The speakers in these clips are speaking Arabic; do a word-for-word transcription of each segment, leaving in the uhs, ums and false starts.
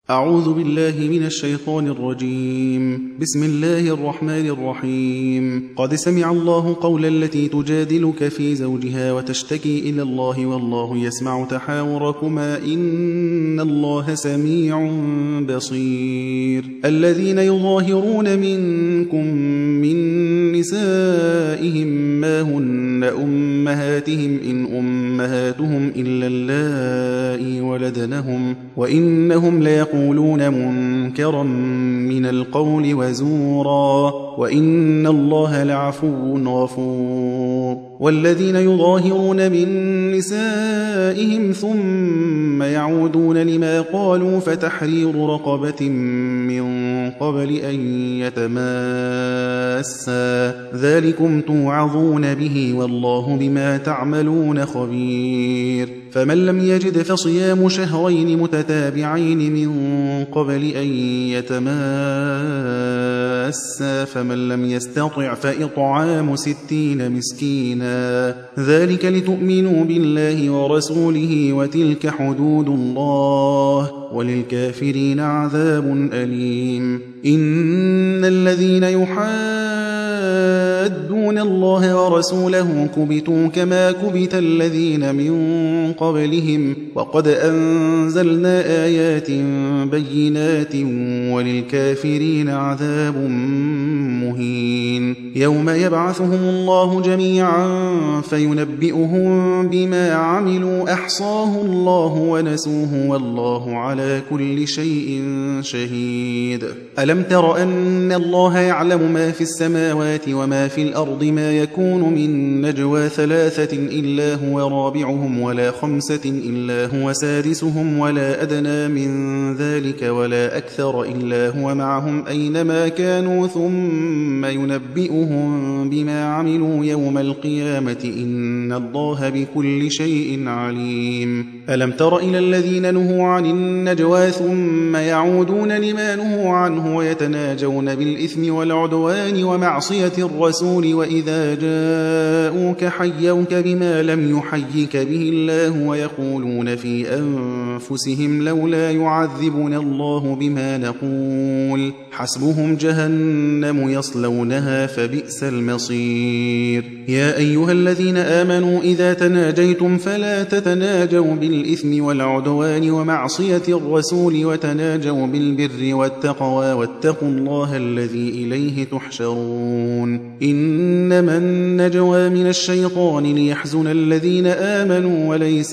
أعوذ بالله من الشيطان الرجيم. بسم الله الرحمن الرحيم. قد سمع الله قول التي تجادلك في زوجها وتشتكي إلى الله والله يسمع تحاوركما إن الله سميع بصير. الذين يظاهرون منكم من نسائهم ما هن أمهاتهم إن أمهاتهم إلا اللائي ولدنهم وإنهم ليقولون منكرا من القول وزورا وإن الله لعفو غفور. والذين يظاهرون من نسائهم ثم يعودون لما قالوا فتحرير رقبة من قبل أن يتماسا ذلكم توعظون به والله بما تعملون خبير. فمن لم يجد فصيام شهرين متتابعين من قبل أن يتماسا فمن لم يستطع فإطعام ستين مسكينا ذلك لتؤمنوا بالله ورسوله وتلك حدود الله وللكافرين عذاب أليم. إن الذين يحادون الله ورسوله كبتوا كما كبت الذين من قبلهم وقد أنزلنا آيات بينات وللكافرين عذاب مهين. يوم يبعثهم الله جميعا فينبئهم بما عملوا أحصاه الله ونسوه والله على كل شيء شهيد. ألم تر أن الله يعلم ما في السماوات وما في الأرض ما يكون من نجوى ثلاثة إلا هو رابعهم ولا خمسة إلا هو سادسهم ولا أدنى من ذلك ولا أكثر إلا هو معهم أينما كانوا ثم ينبئهم بما عملوا يوم القيامة إن الله بكل شيء عليم. ألم تر إلى الذين نهوا عن النجوى ثم يعودون لما نهوا عنه ويتناجون بالإثم والعدوان ومعصية الرسول وإذا جاءوك حيوك بما لم يحيك به الله ويقولون في أنفسهم لولا يعذبنا الله بما نقول حسبهم جهنم يصلونها فبئس المصير. يا أيها الذين آمنوا إذا تناجيتم فلا تتناجوا بالإثم والعدوان ومعصية الرسول وتناجوا بالبر والتقوى واتقوا الله الذي إليه تحشرون. إنما النجوى من الشيطان ليحزن الذين آمنوا وليس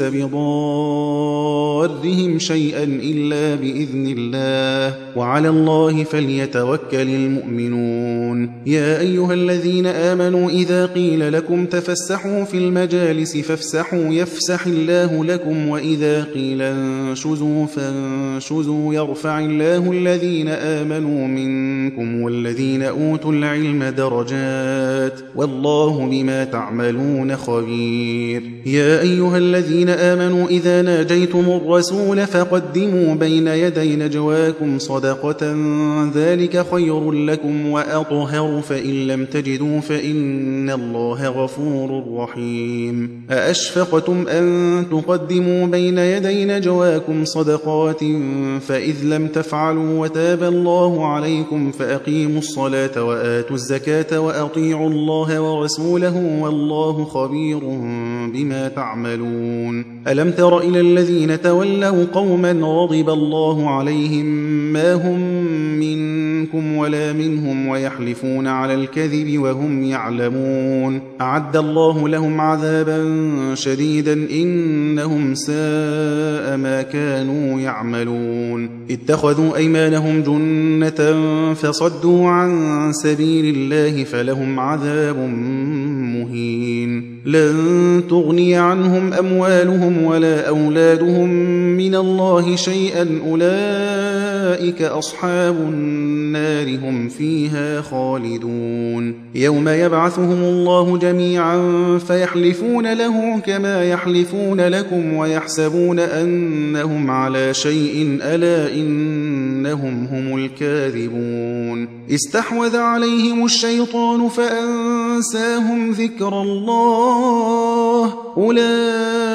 بضارهم شيئا إلا بإذن الله وعلى الله فليتوكل المؤمنون. يا أيها الذين آمنوا إذا قيل لكم تفسحوا في المجالس فافسحوا يفسح الله لكم وإذا قيل انشزوا فانشزوا يرفع الله الذين آمنوا منكم والذين أوتوا العلم درجات والله بما تعملون خبير. يا أيها الذين آمنوا إذا ناجيتم الرسول فقدموا بين يدي نجواكم صدقة ذلك خير لكم وأطهر فإن لم تجدوا فإن الله غفور رحيم. أأشفقتم أن تقدموا بين يدي نجواكم صدقات فإذ لم تفعلوا وتاب الله عليكم فأقيموا الصلاة وآتوا الزكاة وأطيعوا الله ورسوله والله خبير بما تعملون. ألم تر إلى الذين تولوا قوما غضب الله عليهم ما هم منكم ولا منهم ويحلفون على الكذب وهم يعلمون أعد الله لهم عذابا شديدا إنهم ساء ما كانوا يعملون. اتخذوا أيمانهم جنة فصدوا عن سبيل الله فلهم عذاب مهين. لن تغني عنهم أموالهم ولا أولادهم من الله شيئا أولئك أصحاب النار هم فيها خالدون. يوم يبعثهم الله جميعا فيحلفون له كما يحلفون لكم ويحسبون أنهم على شيء ألا إنهم هم الكاذبون. استحوذ عليهم الشيطان فأنساهم ذكر الله أولئك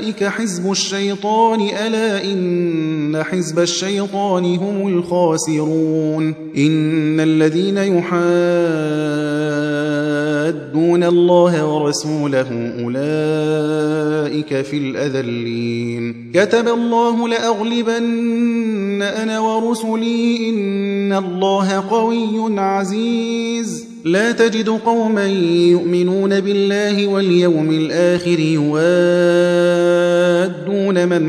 أولئك حزب الشيطان ألا إن حزب الشيطان هم الخاسرون إن الذين يحادون الله ورسوله أولئك في الأذلين كتب الله لأغلبن أنا ورسلي إن الله قوي عزيز لا تجد قوما يؤمنون بالله واليوم الآخر يوادون من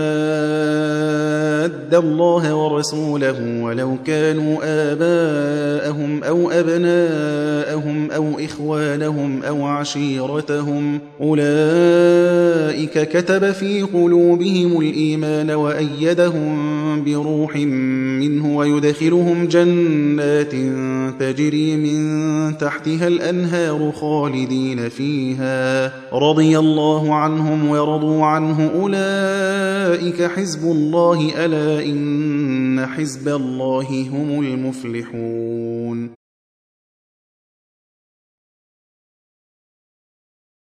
حاد الله ورسوله ولو كانوا آباءهم أو أبناءهم أو إخوانهم أو عشيرتهم أولئك كتب في قلوبهم الإيمان وأيدهم بروح منه ويدخلهم جنات تجري من تحتها الأنهار خالدين فيها رضي الله عنهم ورضوا عنه أولئك حزب الله ألا إن حزب الله هم المفلحون